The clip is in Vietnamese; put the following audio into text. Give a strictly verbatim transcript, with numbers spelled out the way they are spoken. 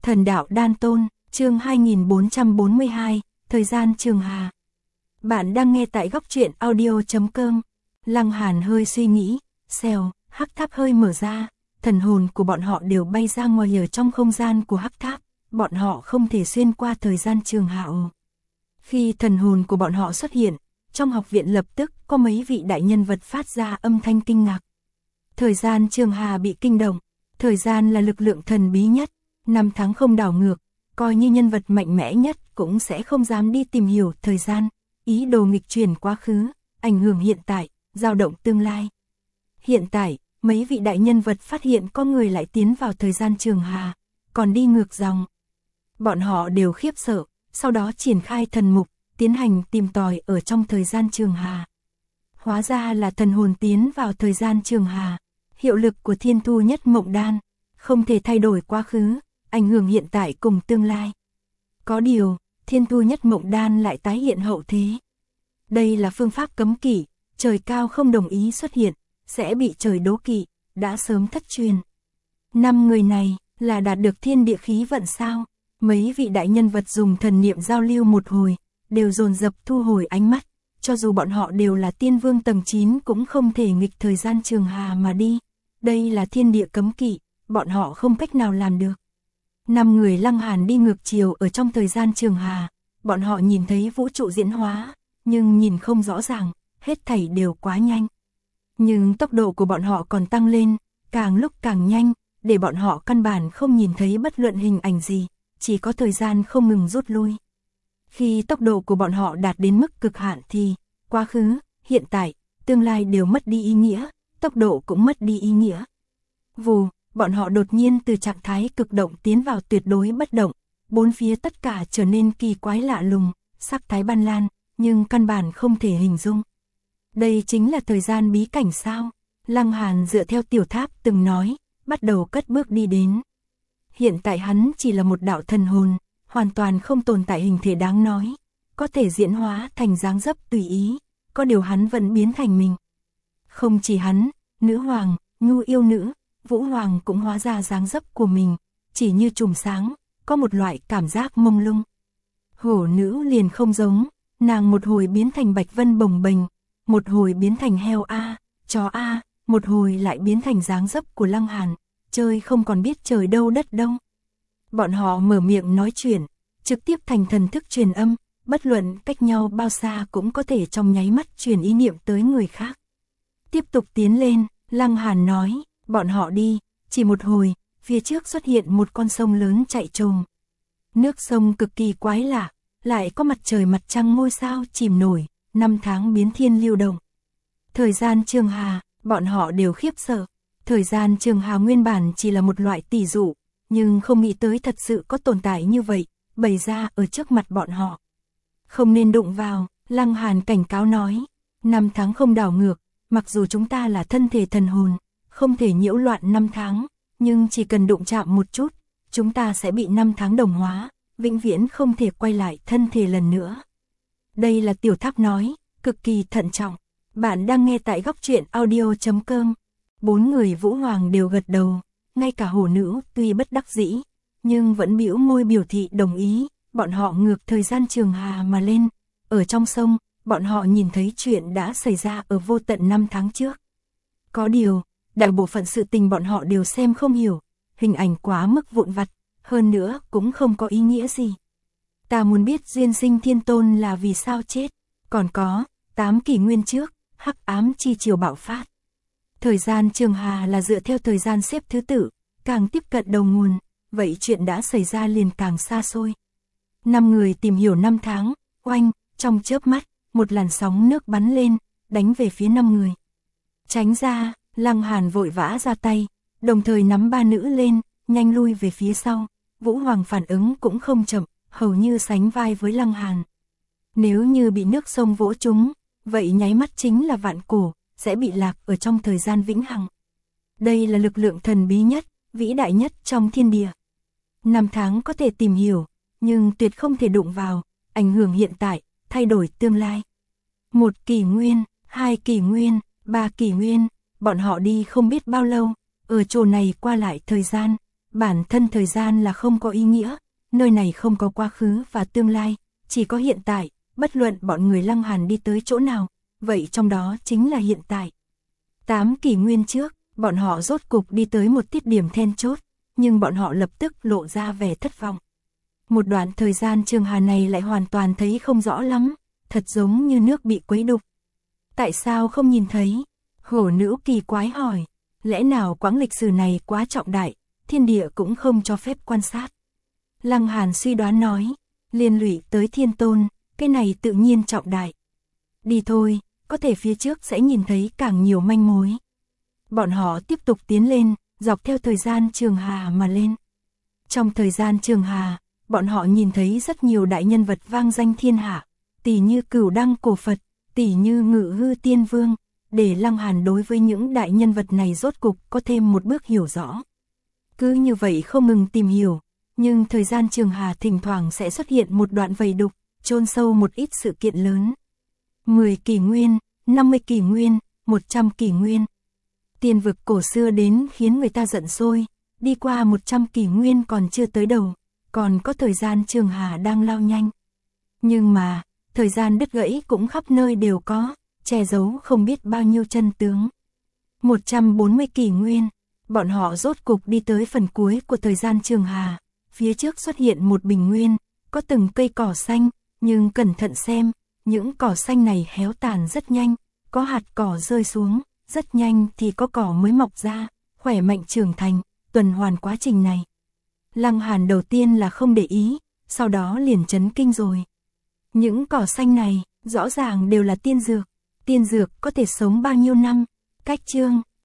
Thần đạo đan tôn, chương hai nghìn bốn trăm bốn mươi hai, thời gian trường hà. Bạn đang nghe tại góc truyện audio chấm com. Lăng Hàn hơi suy nghĩ, xèo, hắc tháp hơi mở ra, thần hồn của bọn họ đều bay ra ngoài ở trong không gian của hắc tháp, bọn họ không thể xuyên qua thời gian trường hà. Khi thần hồn của bọn họ xuất hiện, trong học viện lập tức có mấy vị đại nhân vật phát ra âm thanh kinh ngạc. Thời gian trường hà bị kinh động, thời gian là lực lượng thần bí nhất, năm tháng không đảo ngược, coi như nhân vật mạnh mẽ nhất cũng sẽ không dám đi tìm hiểu thời gian, ý đồ nghịch chuyển quá khứ, ảnh hưởng hiện tại, dao động tương lai. Hiện tại, mấy vị đại nhân vật phát hiện có người lại tiến vào thời gian trường hà, còn đi ngược dòng. Bọn họ đều khiếp sợ, sau đó triển khai thần mục, tiến hành tìm tòi ở trong thời gian trường hà. Hóa ra là thần hồn tiến vào thời gian trường hà, hiệu lực của Thiên Thu Nhất Mộng Đan, không thể thay đổi quá khứ, ảnh hưởng hiện tại cùng tương lai. Có điều, Thiên Thu Nhất Mộng Đan lại tái hiện hậu thế. Đây là phương pháp cấm kỵ, trời cao không đồng ý xuất hiện, sẽ bị trời đố kỵ, đã sớm thất truyền. Năm người này là đạt được thiên địa khí vận sao? Mấy vị đại nhân vật dùng thần niệm giao lưu một hồi, đều dồn dập thu hồi ánh mắt, cho dù bọn họ đều là tiên vương tầng chín cũng không thể nghịch thời gian trường hà mà đi. Đây là thiên địa cấm kỵ, bọn họ không cách nào làm được. Năm người Lăng Hàn đi ngược chiều ở trong thời gian trường hà, bọn họ nhìn thấy vũ trụ diễn hóa, nhưng nhìn không rõ ràng, hết thảy đều quá nhanh. Nhưng tốc độ của bọn họ còn tăng lên, càng lúc càng nhanh, để bọn họ căn bản không nhìn thấy bất luận hình ảnh gì, chỉ có thời gian không ngừng rút lui. Khi tốc độ của bọn họ đạt đến mức cực hạn thì, quá khứ, hiện tại, tương lai đều mất đi ý nghĩa, tốc độ cũng mất đi ý nghĩa. Vù, bọn họ đột nhiên từ trạng thái cực động tiến vào tuyệt đối bất động, bốn phía tất cả trở nên kỳ quái lạ lùng, sắc thái ban lan, nhưng căn bản không thể hình dung. Đây chính là thời gian bí cảnh sao? Lăng Hàn dựa theo tiểu tháp từng nói, bắt đầu cất bước đi đến. Hiện tại hắn chỉ là một đạo thần hồn, hoàn toàn không tồn tại hình thể đáng nói, có thể diễn hóa thành dáng dấp tùy ý, có điều hắn vẫn biến thành mình. Không chỉ hắn, nữ hoàng, nhu yêu nữ, vũ hoàng cũng hóa ra dáng dấp của mình, chỉ như chùm sáng, có một loại cảm giác mông lung. Hổ nữ liền không giống, nàng một hồi biến thành bạch vân bồng bềnh, một hồi biến thành heo a, chó a, một hồi lại biến thành dáng dấp của Lăng Hàn, chơi không còn biết trời đâu đất đâu. Bọn họ mở miệng nói chuyện, trực tiếp thành thần thức truyền âm, bất luận cách nhau bao xa cũng có thể trong nháy mắt truyền ý niệm tới người khác. Tiếp tục tiến lên, Lăng Hàn nói, bọn họ đi, chỉ một hồi, phía trước xuất hiện một con sông lớn chạy trồm. Nước sông cực kỳ quái lạ, lại có mặt trời mặt trăng ngôi sao chìm nổi, năm tháng biến thiên lưu động. Thời gian trường hà, bọn họ đều khiếp sợ. Thời gian trường hà nguyên bản chỉ là một loại tỷ dụ, nhưng không nghĩ tới thật sự có tồn tại như vậy, bày ra ở trước mặt bọn họ. Không nên đụng vào, Lăng Hàn cảnh cáo nói, năm tháng không đảo ngược, mặc dù chúng ta là thân thể thần hồn, không thể nhiễu loạn năm tháng, nhưng chỉ cần đụng chạm một chút, chúng ta sẽ bị năm tháng đồng hóa, vĩnh viễn không thể quay lại thân thể lần nữa. Đây là tiểu tháp nói, cực kỳ thận trọng. Bạn đang nghe tại góc truyện audio chấm com. Bốn người vũ hoàng đều gật đầu, ngay cả hổ nữ tuy bất đắc dĩ, nhưng vẫn bĩu môi biểu thị đồng ý, bọn họ ngược thời gian trường hà mà lên. Ở trong sông, bọn họ nhìn thấy chuyện đã xảy ra ở vô tận năm tháng trước. Có điều, đại bộ phận sự tình bọn họ đều xem không hiểu, hình ảnh quá mức vụn vặt, hơn nữa cũng không có ý nghĩa gì. Ta muốn biết duyên sinh thiên tôn là vì sao chết, còn có, tám kỷ nguyên trước, hắc ám chi triều bạo phát. Thời gian trường hà là dựa theo thời gian xếp thứ tự, càng tiếp cận đầu nguồn, vậy chuyện đã xảy ra liền càng xa xôi. Năm người tìm hiểu năm tháng, oanh, trong chớp mắt, một làn sóng nước bắn lên, đánh về phía năm người. Tránh ra, Lăng Hàn vội vã ra tay, đồng thời nắm ba nữ lên, nhanh lui về phía sau. Vũ Hoàng phản ứng cũng không chậm, hầu như sánh vai với Lăng Hàn. Nếu như bị nước sông vỗ trúng, vậy nháy mắt chính là vạn cổ, sẽ bị lạc ở trong thời gian vĩnh hằng. Đây là lực lượng thần bí nhất, vĩ đại nhất trong thiên địa. Năm tháng có thể tìm hiểu, nhưng tuyệt không thể đụng vào, ảnh hưởng hiện tại, thay đổi tương lai. Một kỷ nguyên, hai kỷ nguyên, ba kỷ nguyên, bọn họ đi không biết bao lâu, ở chỗ này qua lại thời gian, Bản thân thời gian là không có ý nghĩa, nơi này không có quá khứ và tương lai, chỉ có hiện tại, bất luận bọn người Lăng Hàn đi tới chỗ nào, vậy trong đó chính là hiện tại. Tám kỷ nguyên trước, bọn họ rốt cục đi tới một tiết điểm then chốt, nhưng bọn họ lập tức lộ ra vẻ thất vọng. Một đoạn thời gian trường hà này lại hoàn toàn thấy không rõ lắm, thật giống như nước bị quấy đục. Tại sao không nhìn thấy? Hổ nữ kỳ quái hỏi, lẽ nào quãng lịch sử này quá trọng đại, thiên địa cũng không cho phép quan sát. Lăng Hàn suy đoán nói, liên lụy tới thiên tôn, cái này tự nhiên trọng đại. Đi thôi, có thể phía trước sẽ nhìn thấy càng nhiều manh mối. Bọn họ tiếp tục tiến lên, dọc theo thời gian trường hà mà lên. Trong thời gian trường hà, bọn họ nhìn thấy rất nhiều đại nhân vật vang danh thiên hạ, tỷ như Cửu Đăng Cổ Phật, tỷ như Ngự Hư Tiên Vương, để Lăng Hàn đối với những đại nhân vật này rốt cục có thêm một bước hiểu rõ. Cứ như vậy không ngừng tìm hiểu, nhưng thời gian trường hà thỉnh thoảng sẽ xuất hiện một đoạn vầy đục, chôn sâu một ít sự kiện lớn. mười kỷ nguyên, năm mươi kỷ nguyên, một trăm kỷ nguyên. Tiên vực cổ xưa đến khiến người ta giận sôi, đi qua một trăm kỷ nguyên còn chưa tới đầu, còn có thời gian trường hà đang lao nhanh. Nhưng mà, thời gian đứt gãy cũng khắp nơi đều có, che giấu không biết bao nhiêu chân tướng. một trăm bốn mươi kỷ nguyên, bọn họ rốt cục đi tới phần cuối của thời gian trường hà, phía trước xuất hiện một bình nguyên, có từng cây cỏ xanh, nhưng cẩn thận xem, những cỏ xanh này héo tàn rất nhanh, có hạt cỏ rơi xuống, rất nhanh thì có cỏ mới mọc ra, khỏe mạnh trưởng thành, tuần hoàn quá trình này. Lăng Hàn đầu tiên là không để ý, sau đó liền chấn kinh rồi. Những cỏ xanh này, rõ ràng đều là tiên dược, tiên dược có thể sống bao nhiêu năm, cách chương.